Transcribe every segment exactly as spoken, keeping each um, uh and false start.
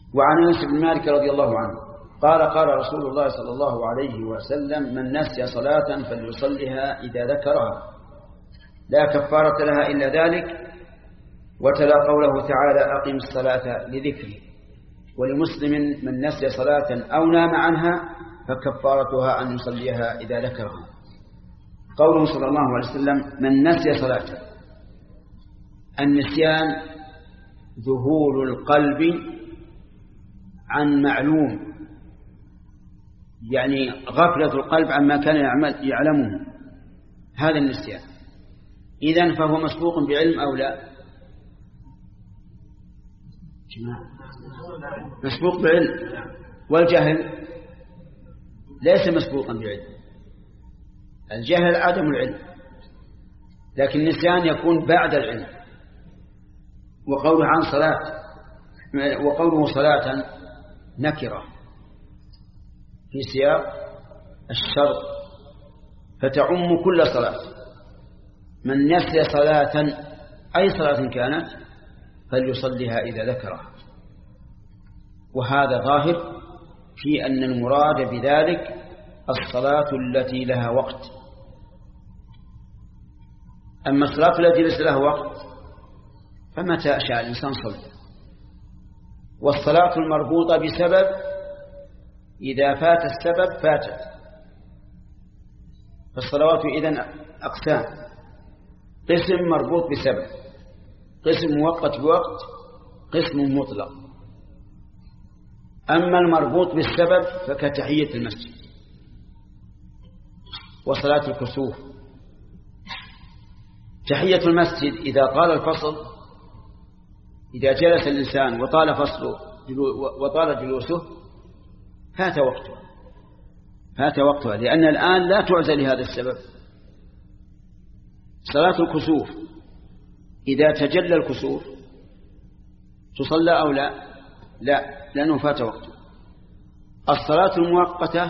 وعن أنس بن مالك رضي الله عنه قال قال رسول الله صلى الله عليه وسلم من نسي صلاة فليصلها إذا ذكرها لا كفارة لها إلا ذلك. وتلا قوله تعالى أقم الصلاة لذكري. ولمسلم من نسي صلاة أو نام عنها فكفارتها أن يصليها إذا ذكرها. قوله صلى الله عليه وسلم من نسي صلاة، النسيان ذهول القلب عن معلوم، يعني غفلة القلب عما كان يعمل يعلمه، هذا النسيان. إذن فهو مسبوق بعلم أو لا؟ مسبوق بعلم. والجهل ليس مسبوقا بعلم، الجهل عدم العلم، لكن النسيان يكون بعد العلم. وقوله عن صلاة وقوله صلاة نكرة في سياق الشرط فتعم كل صلاة. من نسي صلاة أي صلاة كانت فليصليها إذا ذكرها. وهذا ظاهر في أن المراد بذلك الصلاة التي لها وقت. أما الصلاة التي ليس لها وقت فمتى شاء الإنسان صلى. والصلاة المربوطة بسبب إذا فات السبب فاتت. فالصلوات إذن أقسام: قسم مربوط بسبب، قسم مؤقت بوقت، قسم مطلق. أما المربوط بالسبب فكتحية المسجد وصلاة الكسوف. تحية المسجد إذا طال الفصل، إذا جلس الإنسان وطال فصله وطال جلوسه فات وقتها فات وقتها لأن الآن لا تعزى لهذا السبب. صلاة الكسوف إذا تجلى الكسوف تصلى أو لا؟ لا، لأنه فات وقته. الصلاة المؤقتة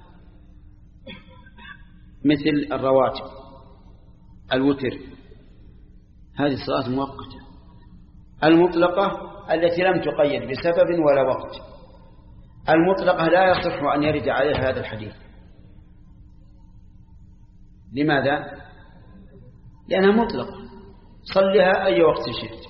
مثل الرواتب، الوتر، هذه الصلاة المؤقتة. المطلقة التي لم تقيد بسبب ولا وقت. المطلقة لا يصح أن يرد عليها هذا الحديث. لماذا؟ لأنها مطلقة، صلها أي وقت شئت.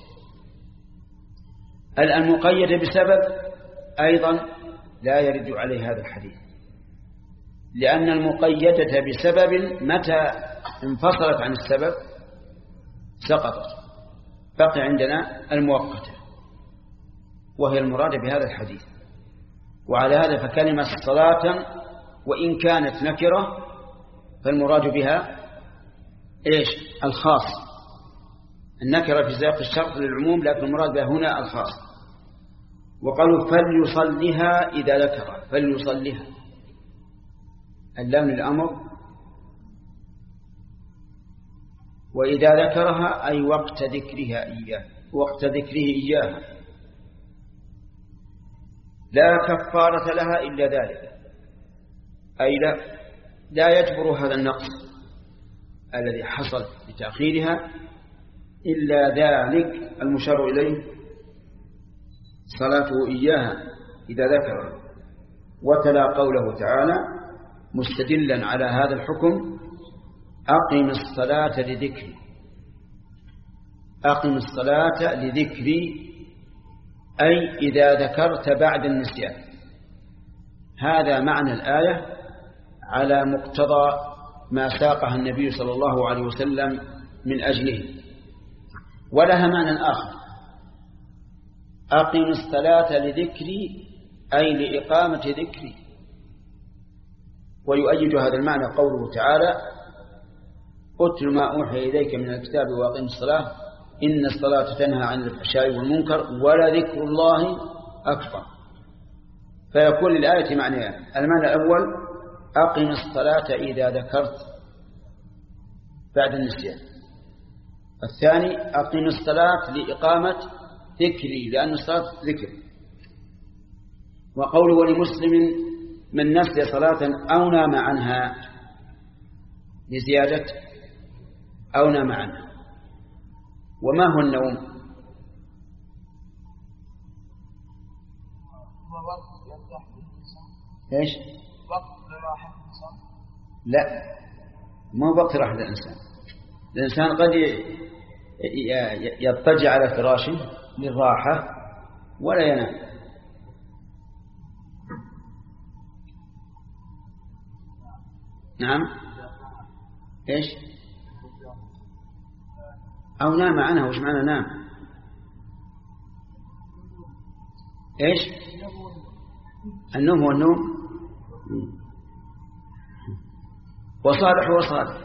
المقيدة بسبب أيضا لا يرد عليه هذا الحديث، لأن المقيدة بسبب متى انفصلت عن السبب سقطت. بقي عندنا المؤقتة وهي المراد بهذا الحديث. وعلى هذا فكلمة صلاة وإن كانت نكرة فالمراد بها إيش؟ الخاص. النكرة في سياق الشرط للعموم، لكن المراد بها هنا الخاص. وقالوا فليصلها إذا ذكر، فليصلها اللام للأمر، وإذا ذكرها أي وقت ذكرها إياه، وقت ذكره إياها. لا كفارة لها إلا ذلك، أي لا, لا يجبر هذا النقص الذي حصل بتأخيرها إلا ذلك المشار إليه صلاته إياها إذا ذكر. وتلا قوله تعالى مستدلا على هذا الحكم أقم الصلاة لذكري. أقم الصلاة لذكري أي إذا ذكرت بعد النسيان. هذا معنى الآية على مقتضى ما ساقها النبي صلى الله عليه وسلم من أجله. ولها معنى آخر: أقم الصلاة لذكري أي لإقامة ذكري. ويؤيد هذا المعنى قوله تعالى أتل ما أوحي إليك من الكتاب وأقم الصلاة إن الصلاة تنهى عن الفحشاء والمنكر ولذكر الله أكبر. فيكون للآية معنيان: المعنى الأول أقم الصلاة إذا ذكرت بعد النسيان، الثاني أقم الصلاة لإقامة ذكري لأن الصلاة ذكر. وقوله ولمسلم من نسي صلاة أو نام عنها لزيادة أو نام عنها. وما هو النوم؟ إيش؟ وقت راحة الإنسان؟ لا، مو وقت راحة الإنسان. الإنسان قد يضطجع على فراشه للراحة ولا ينام. نعم. إيش؟ أو نام عنها. وش معنى نام؟ إيش؟ النوم هو النوم. وصالح هو صالح.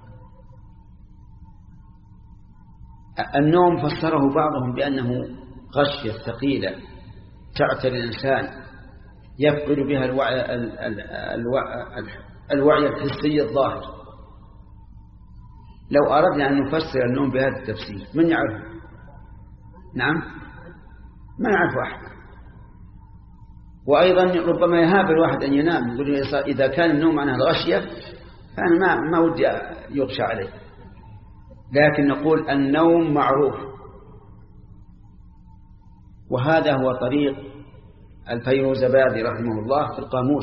النوم فسره بعضهم بأنه غشية ثقيلة تعتري الإنسان يفقد بها الوعي, الوعي, الوعي الحسي الظاهر. لو أردنا أن نفسر النوم بهذا التفسير من يعرف؟ نعم، ما يعرف أحد. وأيضا ربما يهاب الواحد أن ينام، يقول إذا كان النوم معناها الغشية فأنا ما, ما ودي يغشى عليه. لكن نقول النوم معروف، وهذا هو طريق الفيروزبادي رحمه الله في القاموس.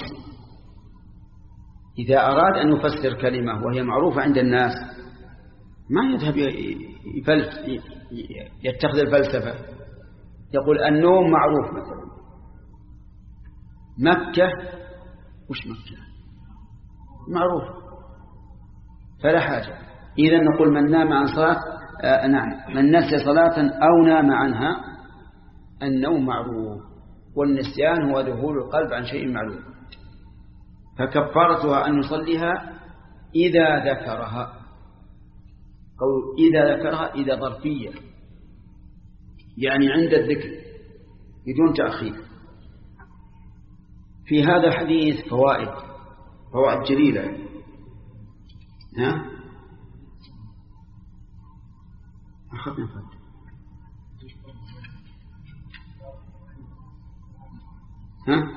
إذا أراد أن يفسر كلمة وهي معروفة عند الناس ما يذهب يتخذ الفلسفة. يقول النوم معروف. مثلا مكة، وش مكة معروف فلا حاجة. إذا نقول من نام عن صلاة آه نعم من نسي صلاة أو نام عنها النوم معروف، والنسيان هو ذهول القلب عن شيء معلوم، فكفارتها أن يصليها إذا ذكرها. قول إذا ذكرها إذا ظرفية، يعني عند الذكر بدون تأخير. في هذا الحديث فوائد فوائد جليلة. ها أخذنا فائدة. ها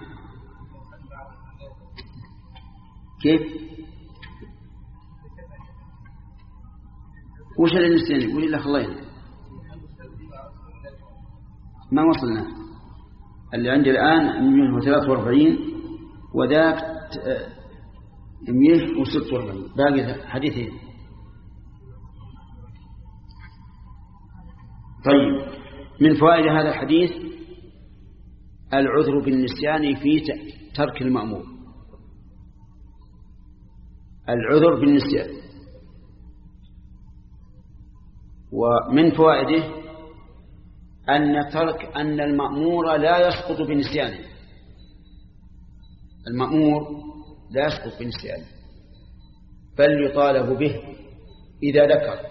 كيف؟ وش النسيان؟ يقول الله خلينا ما وصلنا. اللي عندي الآن مئة وثلاثة وأربعين وذاك مئة وستة وأربعين، باقي حديثين. طيب، من فوائد هذا الحديث العذر بالنسيان في ترك المأمور. العذر بالنسيان. ومن فوائده أن ترك أن المأمور لا يسقط بنسيانه. المأمور لا يسقط بنسيانه بل يطالب به إذا ذكر.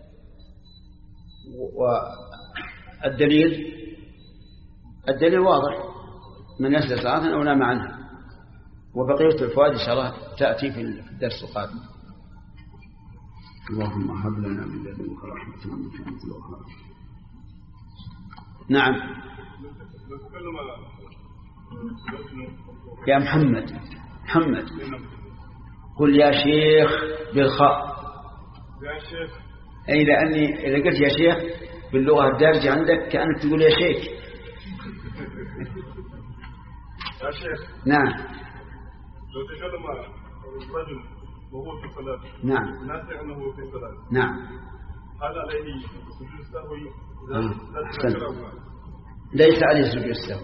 والدليل الدليل واضح، من يسأل صلاة أو نام عنها. وبقية الفوائد إن شاء الله تأتي في الدرس القادم. اللهم هب لنا من لدنك رحمة إنك أنت الوهاب. نعم يا محمد محمد قل يا شيخ بالخاء. يا شيخ أي لأني إذا قلت يا شيخ باللغة الدارجة عندك كأنك تقول يا شيخ. يا شيخ نعم. لو تكلم الرجل وهو في الصلاة نعم ناسي أنه في الصلاة نعم هذا عليه سجود السهو؟ ليس عليه سجود السهو.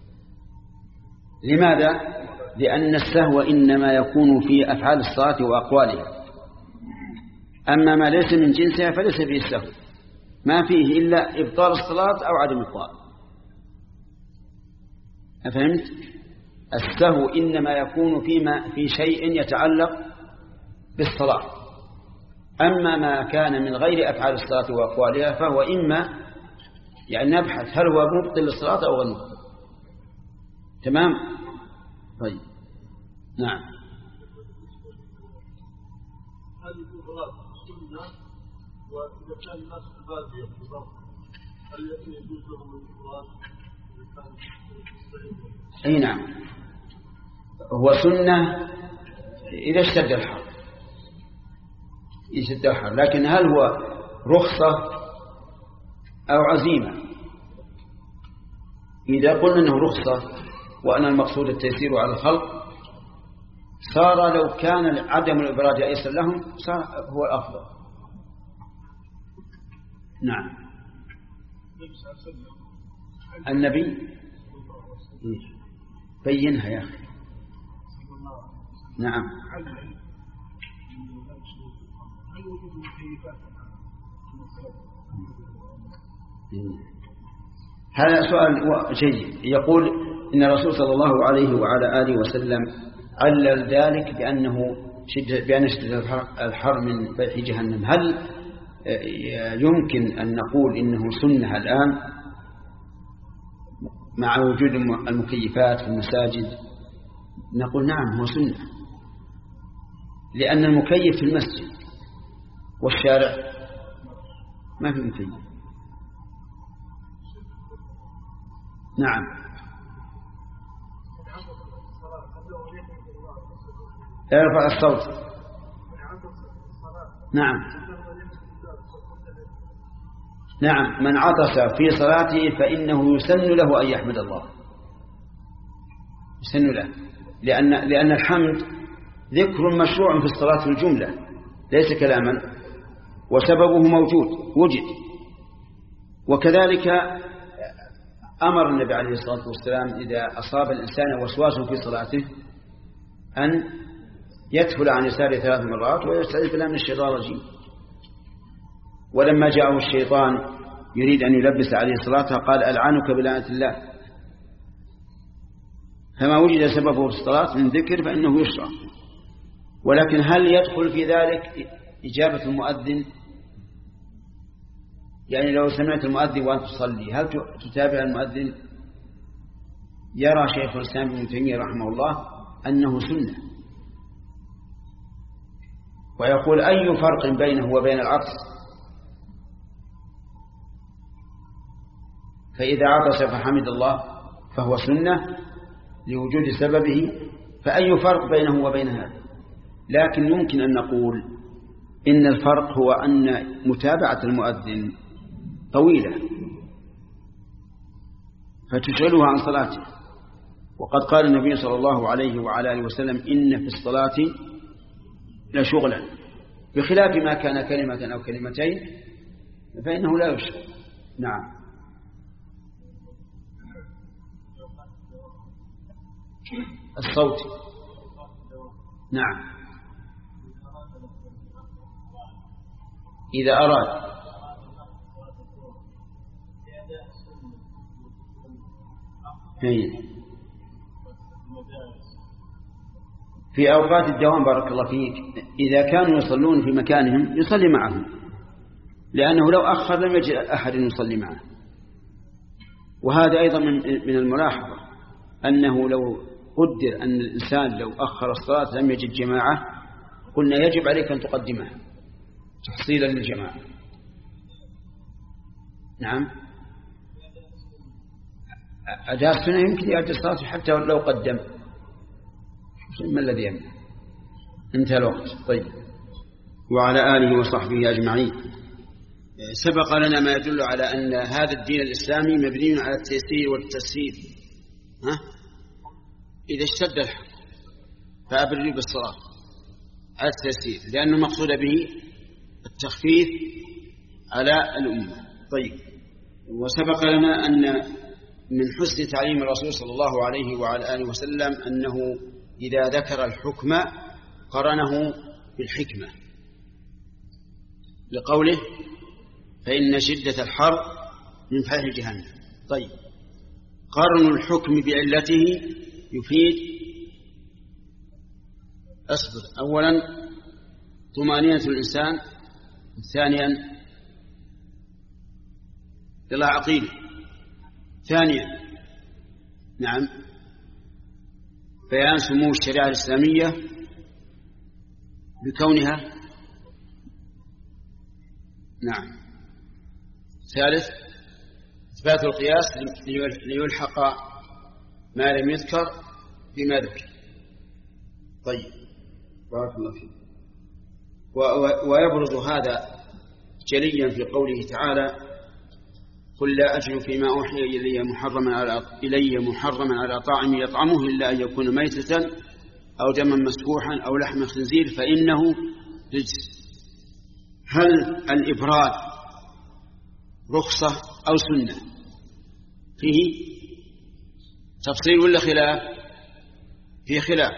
لماذا؟ لأن السهو إنما يكون في أفعال الصلاة وأقوالها، أما ما ليس من جنسها فليس فيه السهو، ما فيه إلا إبطال الصلاة أو عدم إبطال. أفهمت؟ السهو إنما يكون فيما في شيء يتعلق بالصلاة، أما ما كان من غير أفعال الصلاة وأقوالها فهو إما يعني نبحث هل هو مبطل للصلاة أو غير مبطل. تمام؟ طيب نعم. هذه الصلاة سنة، وإذا كان الناس في البادية بالضبط هل يجوز لهم الصلاة؟ أي نعم، هو سنة إذا اشتد الحر، إذا اشتد الحر، لكن هل هو رخصة أو عزيمة؟ إذا قلنا أنه رخصة وأن المقصود التيسير على الخلق، صار لو كان عدم الإبراج أيسر لهم صار هو الأفضل. نعم. النبي بينها يا أخي. نعم. هذا سؤال جيد. يقول إن الرسول صلى الله عليه وعلى آله وسلم علل ذلك بأنه شدة بأن شدة الحر من فيح جهنم. هل يمكن أن نقول إنه سنة الآن مع وجود المكيفات في المساجد؟ نقول نعم هو سنة، لأن المكيف في المسجد والشارع ما في مكيف. نعم. ارفع الصوت. نعم نعم. من عطس في صلاته فإنه يسن له أن يحمد الله، يسن له، لأن لأن الحمد ذكر مشروع في الصلاة في الجملة ليس كلاما، وسببه موجود وجد. وكذلك أمر النبي عليه الصلاة والسلام إذا أصاب الإنسان وسواس في صلاته أن يدخل عن يساره ثلاث مرات ويستعيذ بالله من الشيطان الرجيم. ولما جاءه الشيطان يريد أن يلبس عليه صلاته قال ألعنك بلعنة الله. فما وجد سببه في الصلاة من ذكر فإنه يشرع. ولكن هل يدخل في ذلك إجابة المؤذن؟ يعني لو سمعت المؤذن وأنت تصلي هل تتابع المؤذن؟ يرى شيخ الإسلام ابن تيمية رحمه الله أنه سنة، ويقول أي فرق بينه وبين العطس؟ فإذا عطس فحمد الله فهو سنة لوجود سببه، فأي فرق بينه وبين هذا؟ لكن يمكن أن نقول إن الفرق هو أن متابعة المؤذن طويلة فتشغلها عن صلاته. وقد قال النبي صلى الله عليه وعلى آله وسلم إن في الصلاة لشغلا، بخلاف ما كان كلمة أو كلمتين فإنه لا يشغل. نعم. الصوت. نعم. إذا أراد في أوقات الدوام بارك الله فيك إذا كانوا يصلون في مكانهم يصلي معهم، لأنه لو أخر لم يجد أحد يصلي معه. وهذا أيضا من الملاحظة أنه لو قدر أن الإنسان لو أخر الصلاة لم يجد جماعة قلنا يجب عليك أن تقدمها تحصيلا للجماعة. نعم. أداء السنة يمكن يؤدي الصلاة حتى لو قدم، ما الذي يمنع؟ انتهى الوقت. طيب. وعلى آله وصحبه أجمعين. سبق لنا ما يدل على أن هذا الدين الإسلامي مبني على التيسير والتسهيل. ها؟ إذا اشتد الحر فأبرد بالصلاة على التيسير، لأنه مقصود به التخفيف على الأمة. طيب. وسبق لنا أن من حسن تعليم الرسول صلى الله عليه وعلى آله وسلم أنه إذا ذكر الحكم قرنه بالحكمة، لقوله فإن شدة الحر من فيح جهنم. طيب. قرن الحكم بعلته يفيد أصبر أولا طمأنينة الإنسان، ثانيا إلى عقيله، ثانيا نعم بيان سمو الشريعة الإسلامية بكونها نعم، ثالث إثبات القياس ليلحق ما لم يذكر بما ذكر. طيب. بارك الله فيك. ويبرز هذا جليا في قوله تعالى قل لا أجد فيما أوحي إلي محرما على إلي محرما على طاعم يطعمه إلا أن يكون ميتة أو دما مسفوحا أو لحم خنزير فإنه رجس. هل الإبراد رخصة أو سنة؟ فيه تفصيل ولا خلاف؟ فيه خلاف.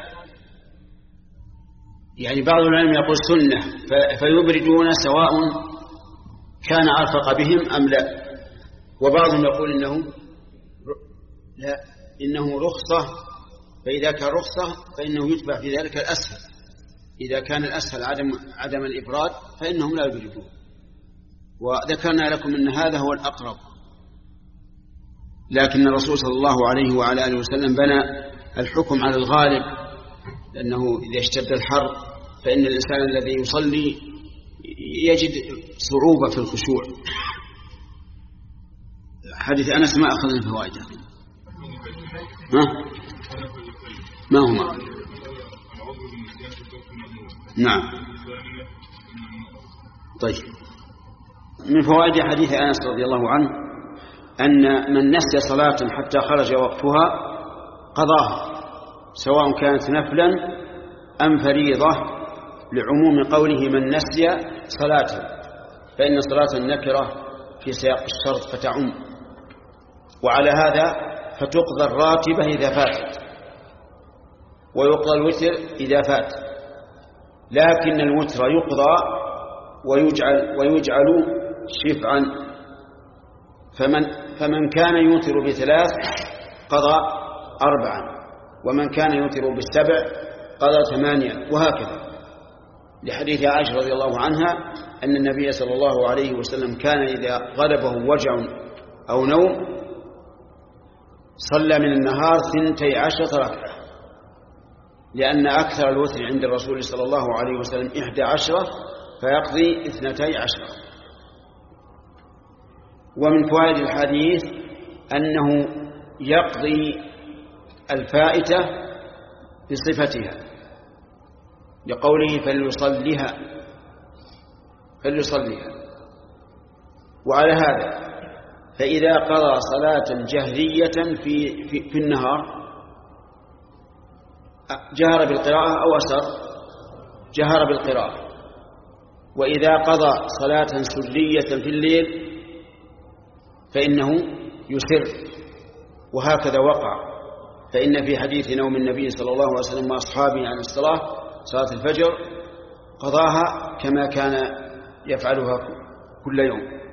يعني بعض العلم يقول سنة فيبردون سواء كان أرفق بهم أم لا، وبعضهم يقول إنه لا إنه رخصة، فإذا كان رخصة فإنه يتبع في ذلك الأسهل. إذا كان الأسهل عدم عدم الإبراد فإنهم لا يبردون، وذكرنا لكم أن هذا هو الأقرب. لكن الرسول صلى الله عليه وعلى آله وسلم بنى الحكم على الغالب، لأنه إذا اشتد الحر فإن الإنسان الذي يصلي يجد صعوبة في الخشوع. حديث أنس ما أخذنا الفوائد. ها؟ ما هما؟ نعم. طيب، من فوائد حديث أنس رضي الله عنه أن من نسي صلاة حتى خرج وقتها قضاها، سواء كانت نفلا أم فريضة، لعموم قوله من نسي صلاة، فإن صلاة النكرة في سياق الشرط فتعم. وعلى هذا فتقضى الراتبة إذا فاتت، ويقضى الوتر إذا فات، لكن الوتر يقضى ويجعل, ويجعل شفعا. فمن, فمن كان يوتر بثلاث قضى أربعا، ومن كان يوتر بالسبع قضى ثمانيا، وهكذا. لحديث عائشة رضي الله عنها أن النبي صلى الله عليه وسلم كان إذا غلبه وجع أو نوم صلى من النهار ثنتي عشرة ركعة، لأن أكثر الوتر عند الرسول صلى الله عليه وسلم إحدى عشرة، فيقضي اثنتي عشرة. ومن فوائد الحديث أنه يقضي الفائتة بصفتها، لقوله فليصليها فليصليها. وعلى هذا فإذا قضى صلاة جهرية في, في, في النهار جهر بالقراءة أو أسر جهر بالقراءة، وإذا قضى صلاة سرية في الليل فإنه يسر، وهكذا وقع. فإن في حديث نوم النبي صلى الله عليه وسلم وأصحابه عن الصلاة صلاة الفجر قضاها كما كان يفعلها كل يوم.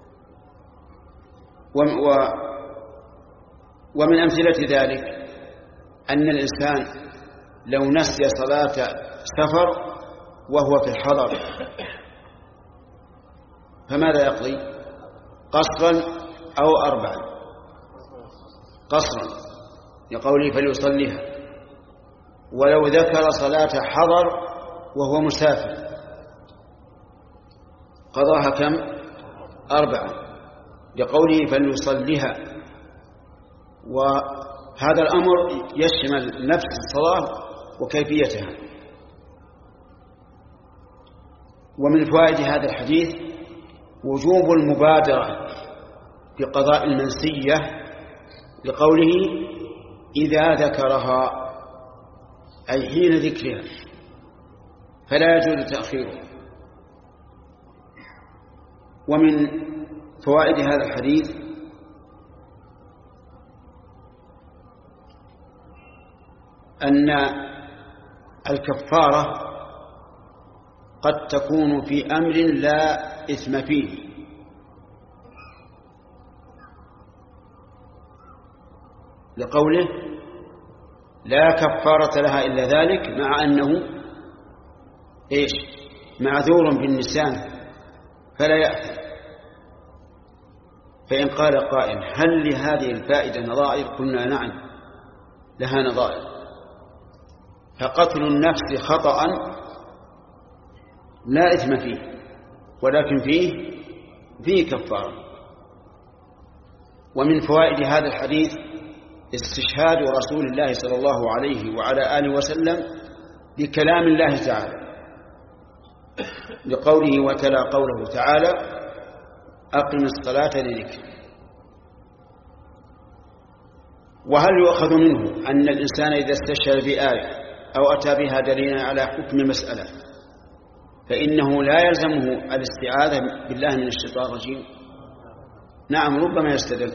ومن أمثلة ذلك أن الإنسان لو نسي صلاة سفر وهو في الحضر فماذا يقضي؟ قصرا أو أربعا؟ قصرا، لقوله فليصليها. ولو ذكر صلاة حضر وهو مسافر قضاها كم؟ أربعا، لقوله فليصليها. وهذا الأمر يشمل نفس الصلاة وكيفيتها. ومن فوائد هذا الحديث وجوب المبادرة بقضاء المنسية، لقوله إذا ذكرها، أي حين ذكرها، فلا يجوز تأخيره. ومن فوائد هذا الحديث أن الكفارة قد تكون في أمر لا إثم فيه، لقوله لا كفارة لها إلا ذلك، مع أنه إيش؟ معذور بالنسيان فلا يأثم. فإن قال قائل هل لهذه الفائدة نظائر؟ قلنا نعم لها نظائر. فقتل النفس خطأ لا إثم فيه، ولكن فيه فيه كفارة. ومن فوائد هذا الحديث استشهاد رسول الله صلى الله عليه وعلى آله وسلم بكلام الله تعالى، لقوله وتلا قوله تعالى أقم الصلاة لذكر. وهل يؤخذ منه أن الإنسان إذا استشهد بآية أو أتى بها دليلا على حكم مسألة فإنه لا يلزمه الاستعاذة بالله من الشيطان الرجيم؟ نعم، ربما يستدل،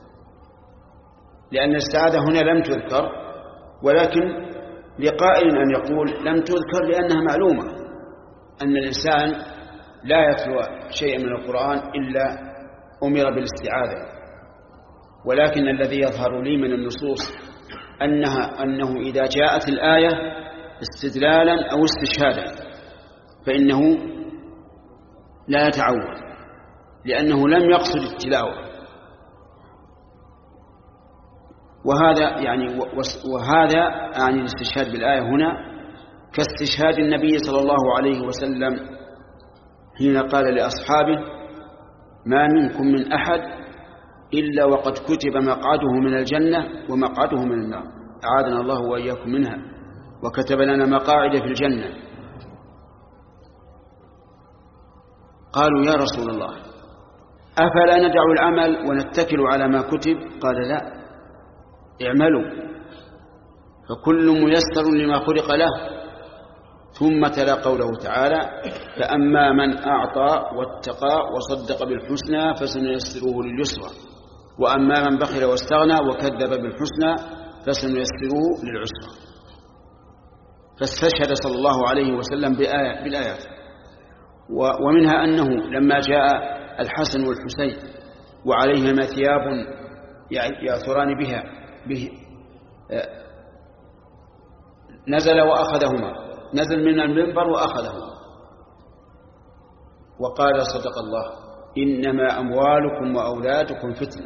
لأن الاستعاذة هنا لم تذكر، ولكن لقائل أن يقول لم تذكر لأنها معلومة أن الإنسان لا يتلو شيئا من القرآن إلا أمر بالاستعاذة. ولكن الذي يظهر لي من النصوص أنها أنه إذا جاءت الآية استدلالا أو استشهادا فإنه لا يتعود، لأنه لم يقصد التلاوة. وهذا يعني وهذا يعني الاستشهاد بالآية هنا كاستشهاد النبي صلى الله عليه وسلم حين قال لأصحابه: ما منكم من أحد إلا وقد كتب مقعده من الجنة ومقعده من النار، أعاذنا الله وإياكم منها، وكتب لنا مقاعد في الجنة. قالوا: يا رسول الله، أفلا ندع العمل ونتكل على ما كتب؟ قال: لا، اعملوا فكل ميسر لما خلق له. ثم تلا قوله تعالى: فأما من أعطى واتقى وصدق بالحسنى فسنيسره لليسرى، وأما من بخل واستغنى وكذب بالحسنى فسنيسره للعسرى. فاستشهد صلى الله عليه وسلم بآية بالآيات. ومنها أنه لما جاء الحسن والحسين وعليهما ثياب يعثران بها به نزل وأخذهما، نزل من المنبر وأخذهما وقال: صدق الله، إنما أموالكم وأولادكم فتنة.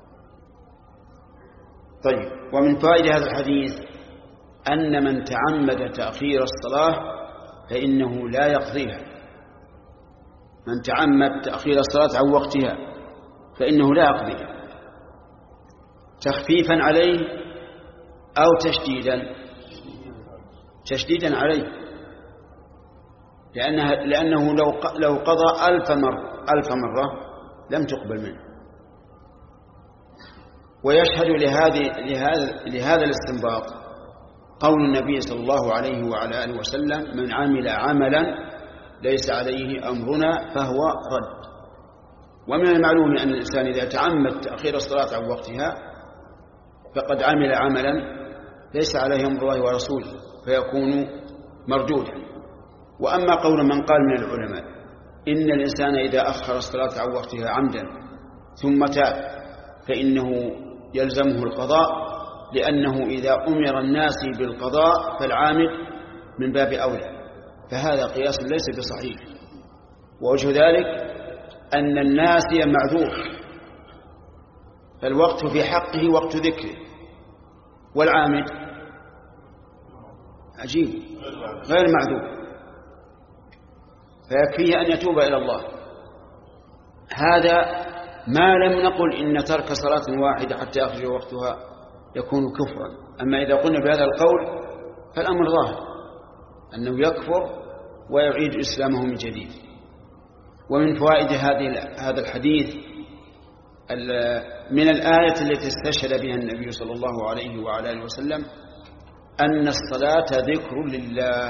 طيب، ومن فائدة هذا الحديث أن من تعمد تأخير الصلاة فإنه لا يقضيها. من تعمد تأخير الصلاة عن وقتها فإنه لا يقضيها تخفيفا عليه أو تشديدا تشديدا عليه، لأنه, لأنه لو لو قضى ألف مرة ألف مرة لم تقبل منه. ويشهد لهذه لهذا لهذا الاستنباط قول النبي صلى الله عليه وعلى آله وسلم: من عمل عملا ليس عليه أمرنا فهو رد. ومن المعلوم أن الإنسان إذا تعمد تأخير الصلاة عن وقتها فقد عمل عملا ليس عليه أمر الله ورسوله فيكون مردودا. وأما قول من قال من العلماء إن الإنسان إذا أخر الصلاة عن وقتها عمدا ثم تاب فإنه يلزمه القضاء، لأنه إذا أمر الناس بالقضاء فالعامل من باب أولى، فهذا قياس ليس بصحيح. ووجه ذلك أن الناسي معذور، فالوقت في حقه وقت ذكره، والعامد عجيب غير معذور، فيكفيه أن يتوب إلى الله. هذا ما لم نقل إن ترك صلاة واحدة حتى يخرج وقتها يكون كفرا. أما إذا قلنا بهذا القول فالأمر ظاهر أنه يكفر ويعيد إسلامه من جديد. ومن فوائد هذا الحديث من الآية التي استشهد بها النبي صلى الله عليه وعلى آله وسلم أن الصلاة ذكر لله،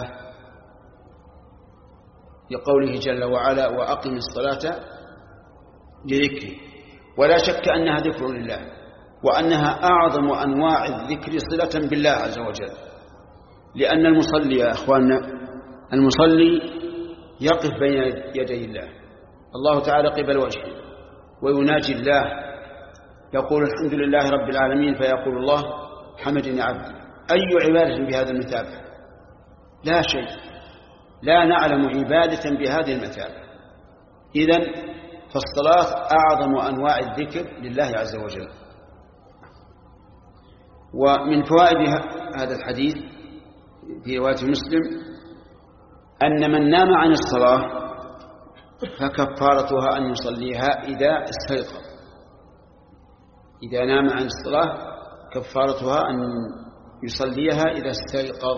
لقوله جل وعلا: وأقم الصلاة لذكري. ولا شك أنها ذكر لله، وأنها أعظم أنواع الذكر صلة بالله عز وجل، لأن المصلي يا أخواننا المصلي يقف بين يدي الله، الله تعالى قبل وجهه، ويناجي الله، يقول: الحمد لله رب العالمين، فيقول الله: حمدني عبدي. أي عبادة بهذا المثابة؟ لا شيء، لا نعلم عبادة بهذه المثابة. إذن فالصلاة أعظم أنواع الذكر لله عز وجل. ومن فوائد هذا الحديث في رواية مسلم أن من نام عن الصلاة فكفارتها أن يصليها إذا استيقظ. إذا نام عن الصلاة كفارتها أن يصليها إذا استيقظ.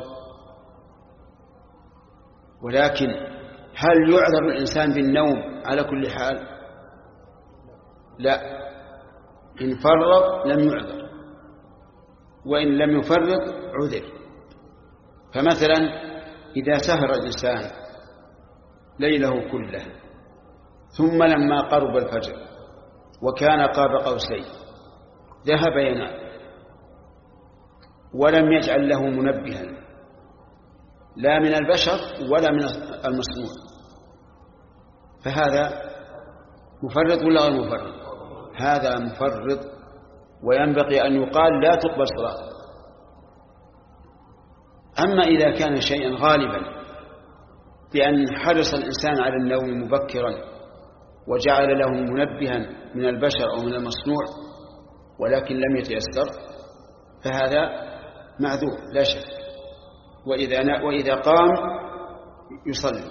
ولكن هل يعذر الإنسان بالنوم على كل حال؟ لا، إن فرط لم يعذر، وإن لم يفرط عذر. فمثلا إذا سهر الإنسان ليله كله ثم لما قرب الفجر وكان قاب قوسين ذهب ينام ولم يجعل له منبها لا من البشر ولا من المصنوع، فهذا مفرط ولا غير مفرط؟ هذا مفرط، وينبغي أن يقال لا تقبل صلاة. أما إذا كان شيئا غالبا بأن حرص الإنسان على النوم مبكرا وجعل له منبها من البشر أو من المصنوع ولكن لم يتيسر، فهذا معذور لا شك. وإذا, وإذا قام يصلي.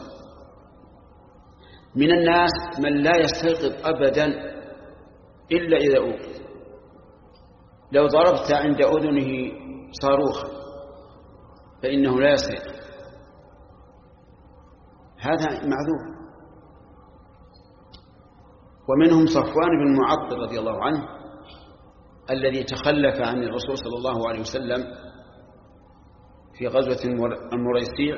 من الناس من لا يستيقظ أبدا إلا إذا أوقظ. لو ضربت عند أذنه صاروخا فإنه لا يستيقظ، هذا معذور. ومنهم صفوان بن معطل رضي الله عنه الذي تخلف عن الرسول صلى الله عليه وسلم في غزوة المريسيع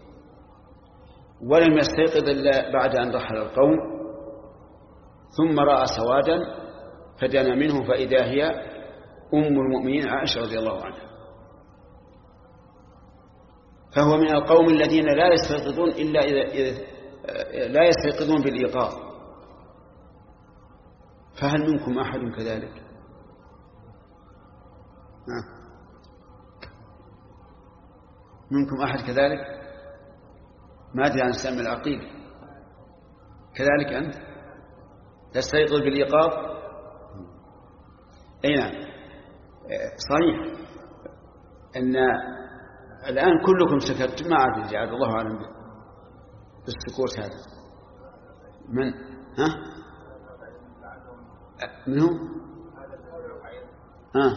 ولم يستيقظ إلا بعد أن رحل القوم، ثم رأى سوادا فدنا منه فإذا هي أم المؤمنين عائشة رضي الله عنها. فهو من القوم الذين لا يستيقظون إلا إذا, إذا لا يستيقظون بالإيقاظ. فهل منكم أحد كذلك؟ منكم أحد كذلك؟ ما أدري عن سامي العقيل، كذلك أنت تستيقظ بالإيقاظ؟ أي نعم، صحيح أن الآن كلكم سكت، ما عاد جعل الله أعلم بالسكوت هذا. من ها منه ها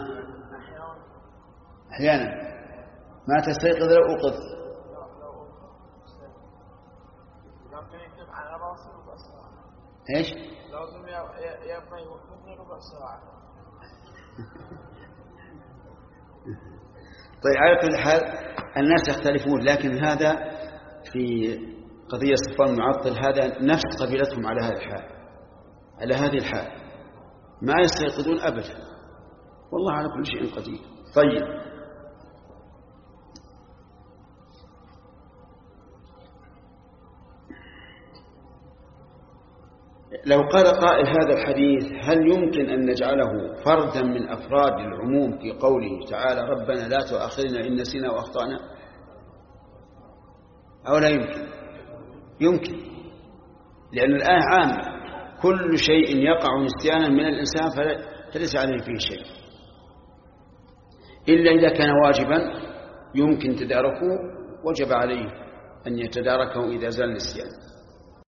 أحيانا ما تستيقظ لو أوقظ. ايش؟ لازم يبقى يوقفني ربع ساعة. طيب على كل حال الناس يختلفون، لكن هذا في قضية صفوان معطل هذا نفس قبيلتهم على هذه الحال، على هذه الحال ما يستيقظون أبدا، والله على كل شيء قدير. طيب لو قال قائل هذا الحديث هل يمكن أن نجعله فردا من أفراد العموم في قوله تعالى ربنا لا تؤاخذنا إن نسينا وأخطأنا، أو لا يمكن؟ يمكن، لأن الآية عامة، كل شيء يقع نسيانا من الإنسان فليس عليه فيه شيء، إلا إذا كان واجبا يمكن تداركه وجب عليه أن يتداركه إذا زال النسيان.